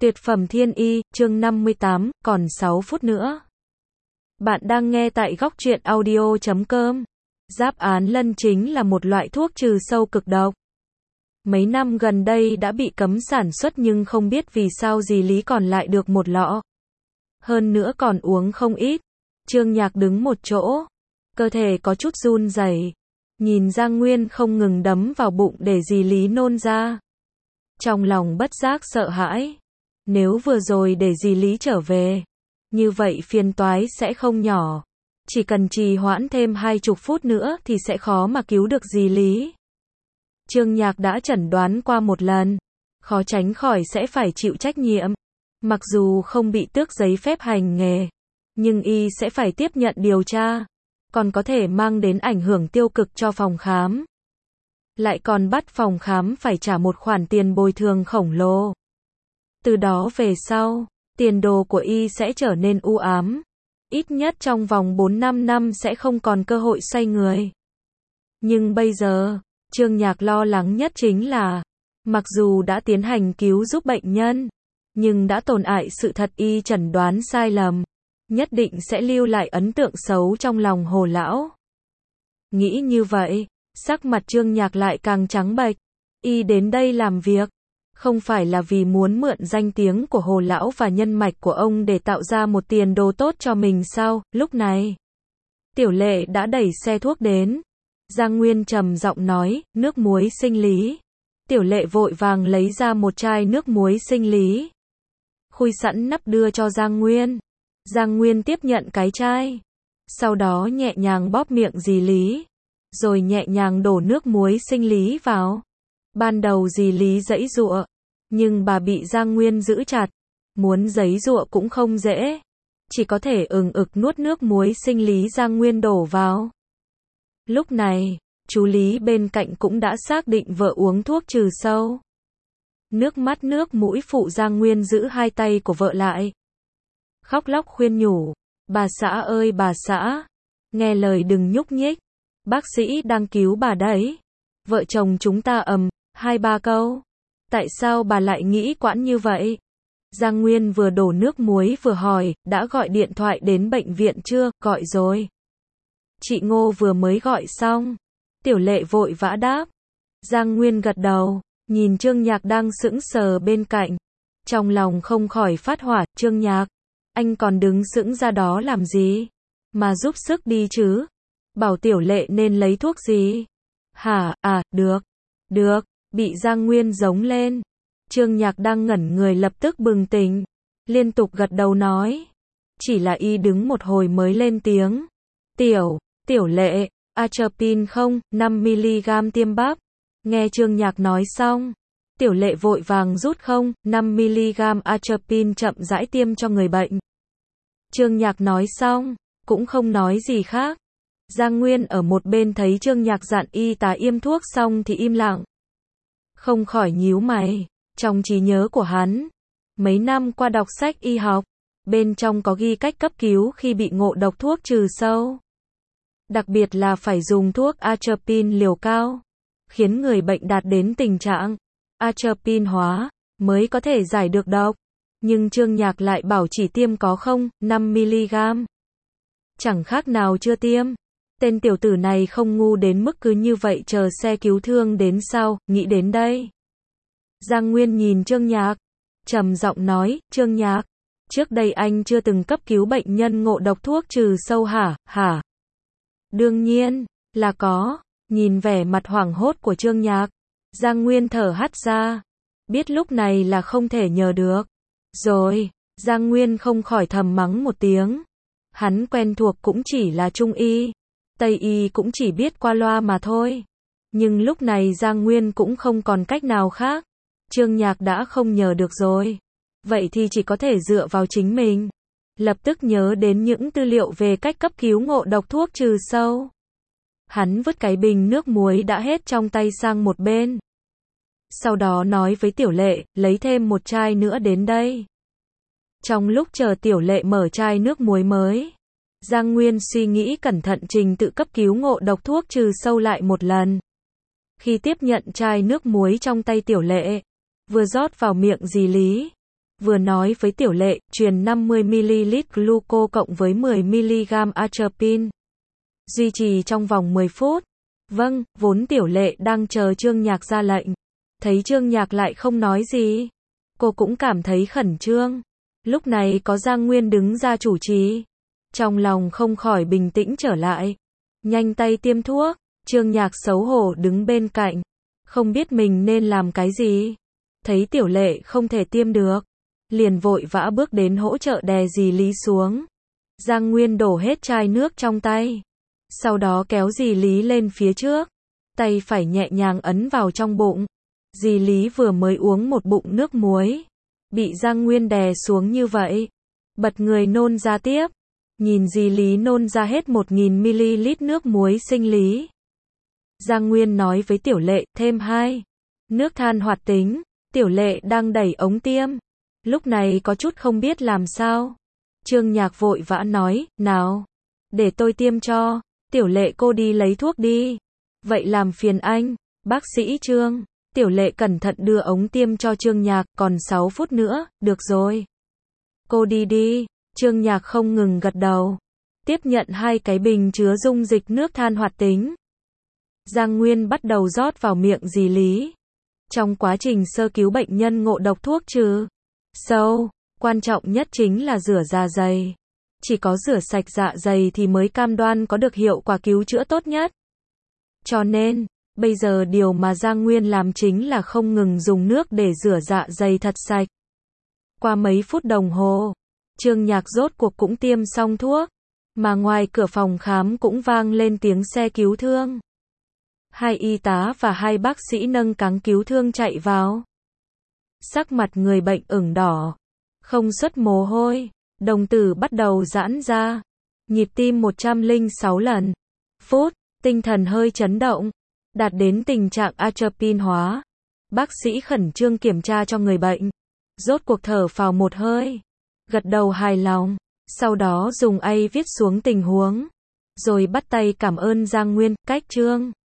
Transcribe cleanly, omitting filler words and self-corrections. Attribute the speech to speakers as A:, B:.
A: Tuyệt phẩm thiên y, chương 58, còn 6 phút nữa. Bạn đang nghe tại góc truyện audio.com. Giáp án lân chính là một loại thuốc trừ sâu cực độc. Mấy năm gần đây đã bị cấm sản xuất nhưng không biết vì sao dì Lý còn lại được một lọ. Hơn nữa còn uống không ít. Trương Nhạc đứng một chỗ. Cơ thể có chút run rẩy. Nhìn Giang Nguyên không ngừng đấm vào bụng để dì Lý nôn ra. Trong lòng bất giác sợ hãi. Nếu vừa rồi để dì Lý trở về, như vậy phiền toái sẽ không nhỏ. Chỉ cần trì hoãn thêm 20 phút nữa thì sẽ khó mà cứu được dì Lý. Trương Nhạc đã chẩn đoán qua một lần, khó tránh khỏi sẽ phải chịu trách nhiệm. Mặc dù không bị tước giấy phép hành nghề, nhưng y sẽ phải tiếp nhận điều tra, còn có thể mang đến ảnh hưởng tiêu cực cho phòng khám. Lại còn bắt phòng khám phải trả một khoản tiền bồi thường khổng lồ. Từ đó về sau, tiền đồ của y sẽ trở nên u ám. Ít nhất trong vòng 4-5 năm sẽ không còn cơ hội xoay người. Nhưng bây giờ, Trương Nhạc lo lắng nhất chính là, mặc dù đã tiến hành cứu giúp bệnh nhân, nhưng đã tồn tại sự thật y chẩn đoán sai lầm, nhất định sẽ lưu lại ấn tượng xấu trong lòng Hồ lão. Nghĩ như vậy, sắc mặt Trương Nhạc lại càng trắng bệch. Y đến đây làm việc không phải là vì muốn mượn danh tiếng của Hồ lão và nhân mạch của ông để tạo ra một tiền đồ tốt cho mình sao? Lúc này, Tiểu Lệ đã đẩy xe thuốc đến. Giang Nguyên trầm giọng nói, nước muối sinh lý. Tiểu Lệ vội vàng lấy ra một chai nước muối sinh lý, khui sẵn nắp đưa cho Giang Nguyên. Giang Nguyên tiếp nhận cái chai, sau đó nhẹ nhàng bóp miệng dì Lý, rồi nhẹ nhàng đổ nước muối sinh lý vào. Ban đầu dì Lý giãy giụa, nhưng bà bị Giang Nguyên giữ chặt, muốn giãy giụa cũng không dễ, chỉ có thể ực nuốt nước muối sinh lý Giang Nguyên đổ vào. Lúc này, chú Lý bên cạnh cũng đã xác định vợ uống thuốc trừ sâu. Nước mắt nước mũi phụ Giang Nguyên giữ hai tay của vợ lại, khóc lóc khuyên nhủ, bà xã ơi bà xã, nghe lời đừng nhúc nhích, bác sĩ đang cứu bà đấy. Vợ chồng chúng ta 2-3 câu. Tại sao bà lại nghĩ quãng như vậy? Giang Nguyên vừa đổ nước muối vừa hỏi, đã gọi điện thoại đến bệnh viện chưa? Gọi rồi. Chị Ngô vừa mới gọi xong. Tiểu Lệ vội vã đáp. Giang Nguyên gật đầu, nhìn Trương Nhạc đang sững sờ bên cạnh. Trong lòng không khỏi phát hỏa, Trương Nhạc, anh còn đứng sững ra đó làm gì? Mà giúp sức đi chứ. Bảo Tiểu Lệ nên lấy thuốc gì? Hả, được, bị Giang Nguyên giống lên. Trương Nhạc đang ngẩn người lập tức bừng tỉnh, liên tục gật đầu nói. Chỉ là y đứng một hồi mới lên tiếng. Tiểu Lệ, atropine không, 5mg tiêm bắp. Nghe Trương Nhạc nói xong, Tiểu Lệ vội vàng rút 5mg atropine chậm rãi tiêm cho người bệnh. Trương Nhạc nói xong, cũng không nói gì khác. Giang Nguyên ở một bên thấy Trương Nhạc dặn y tá yêm thuốc xong thì im lặng. Không khỏi nhíu mày, trong trí nhớ của hắn, mấy năm qua đọc sách y học, bên trong có ghi cách cấp cứu khi bị ngộ độc thuốc trừ sâu. Đặc biệt là phải dùng thuốc atropine liều cao, khiến người bệnh đạt đến tình trạng atropine hóa, mới có thể giải được độc. Nhưng Trương Nhạc lại bảo chỉ tiêm có 5mg. Chẳng khác nào chưa tiêm. Tên tiểu tử này không ngu đến mức cứ như vậy chờ xe cứu thương đến sao? Nghĩ đến đây, Giang Nguyên nhìn Trương Nhạc, trầm giọng nói, Trương Nhạc, trước đây anh chưa từng cấp cứu bệnh nhân ngộ độc thuốc trừ sâu hả? Đương nhiên là có. Nhìn vẻ mặt hoảng hốt của Trương Nhạc, Giang Nguyên thở hắt ra, biết lúc này là không thể nhờ được. Rồi, Giang Nguyên không khỏi thầm mắng một tiếng. Hắn quen thuộc cũng chỉ là Trung y, Tây y cũng chỉ biết qua loa mà thôi. Nhưng lúc này Giang Nguyên cũng không còn cách nào khác. Trương Nhạc đã không nhờ được rồi, vậy thì chỉ có thể dựa vào chính mình. Lập tức nhớ đến những tư liệu về cách cấp cứu ngộ độc thuốc trừ sâu. Hắn vứt cái bình nước muối đã hết trong tay sang một bên. Sau đó nói với Tiểu Lệ, lấy thêm một chai nữa đến đây. Trong lúc chờ Tiểu Lệ mở chai nước muối mới, Giang Nguyên suy nghĩ cẩn thận trình tự cấp cứu ngộ độc thuốc trừ sâu lại một lần. Khi tiếp nhận chai nước muối trong tay Tiểu Lệ, vừa rót vào miệng dì Lý, vừa nói với Tiểu Lệ, truyền 50ml gluco cộng với 10mg atropine. Duy trì trong vòng 10 phút. Vâng, vốn Tiểu Lệ đang chờ Trương Nhạc ra lệnh. Thấy Trương Nhạc lại không nói gì. Cô cũng cảm thấy khẩn trương. Lúc này có Giang Nguyên đứng ra chủ trì. Trong lòng không khỏi bình tĩnh trở lại. Nhanh tay tiêm thuốc. Trương Nhạc xấu hổ đứng bên cạnh. Không biết mình nên làm cái gì. Thấy Tiểu Lệ không thể tiêm được. Liền vội vã bước đến hỗ trợ đè dì Lý xuống. Giang Nguyên đổ hết chai nước trong tay. Sau đó kéo dì Lý lên phía trước. Tay phải nhẹ nhàng ấn vào trong bụng. Dì Lý vừa mới uống một bụng nước muối. Bị Giang Nguyên đè xuống như vậy. Bật người nôn ra tiếp. Nhìn dì Lý nôn ra hết 1000ml nước muối sinh lý. Giang Nguyên nói với Tiểu Lệ, thêm 2. Nước than hoạt tính. Tiểu Lệ đang đẩy ống tiêm. Lúc này có chút không biết làm sao. Trương Nhạc vội vã nói, nào. Để tôi tiêm cho. Tiểu Lệ cô đi lấy thuốc đi. Vậy làm phiền anh. Bác sĩ Trương. Tiểu Lệ cẩn thận đưa ống tiêm cho Trương Nhạc, còn 6 phút nữa, được rồi. Cô đi đi. Trương Nhạc không ngừng gật đầu. Tiếp nhận 2 cái bình chứa dung dịch nước than hoạt tính. Giang Nguyên bắt đầu rót vào miệng dì Lý. Trong quá trình sơ cứu bệnh nhân ngộ độc thuốc trừ sâu, quan trọng nhất chính là rửa dạ dày. Chỉ có rửa sạch dạ dày thì mới cam đoan có được hiệu quả cứu chữa tốt nhất. Cho nên, bây giờ điều mà Giang Nguyên làm chính là không ngừng dùng nước để rửa dạ dày thật sạch. Qua mấy phút đồng hồ, Trương Nhạc rốt cuộc cũng tiêm xong thuốc, mà ngoài cửa phòng khám cũng vang lên tiếng xe cứu thương. 2 y tá và 2 bác sĩ nâng cáng cứu thương chạy vào. Sắc mặt người bệnh ửng đỏ, không xuất mồ hôi, đồng tử bắt đầu giãn ra, nhịp tim 106 lần. Phút, tinh thần hơi chấn động, đạt đến tình trạng atropine hóa. Bác sĩ khẩn trương kiểm tra cho người bệnh, rốt cuộc thở phào một hơi, gật đầu hài lòng, sau đó dùng A viết xuống tình huống, rồi bắt tay cảm ơn Giang Nguyên, cách Trương